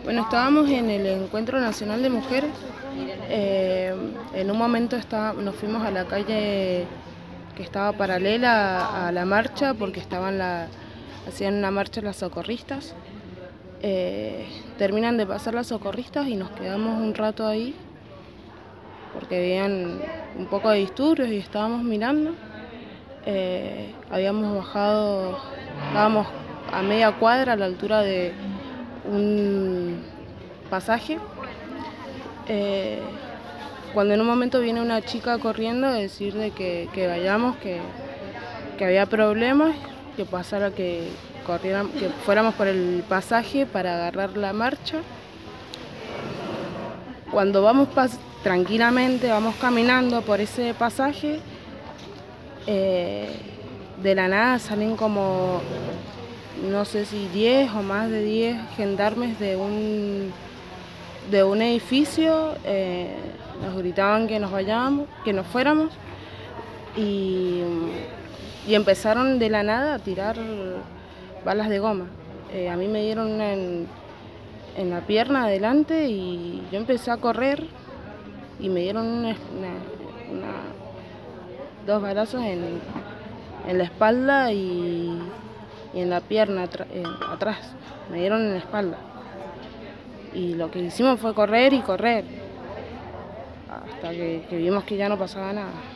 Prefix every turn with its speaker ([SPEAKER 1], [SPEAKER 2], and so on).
[SPEAKER 1] Bueno, estábamos en el Encuentro Nacional de Mujeres. En un momento nos fuimos a la calle que estaba paralela a la marcha porque hacían una marcha las socorristas. Terminan de pasar las socorristas y nos quedamos un rato ahí porque habían un poco de disturbios y estábamos mirando. Habíamos bajado, estábamos a media cuadra a la altura de un pasaje, cuando en un momento viene una chica corriendo a decir de que vayamos, que había problemas, que pasara, que fuéramos por el pasaje para agarrar la marcha. Cuando vamos tranquilamente, vamos caminando por ese pasaje, de la nada salen como, no sé si 10 o más de 10 gendarmes de un edificio. Nos gritaban que nos vayamos, que nos fuéramos, y empezaron de la nada a tirar balas de goma. A mí me dieron una en la pierna adelante y yo empecé a correr y me dieron dos balazos en la espalda y en la pierna atrás. Me dieron en la espalda. Y lo que hicimos fue correr y correr, hasta que vimos que ya no pasaba nada.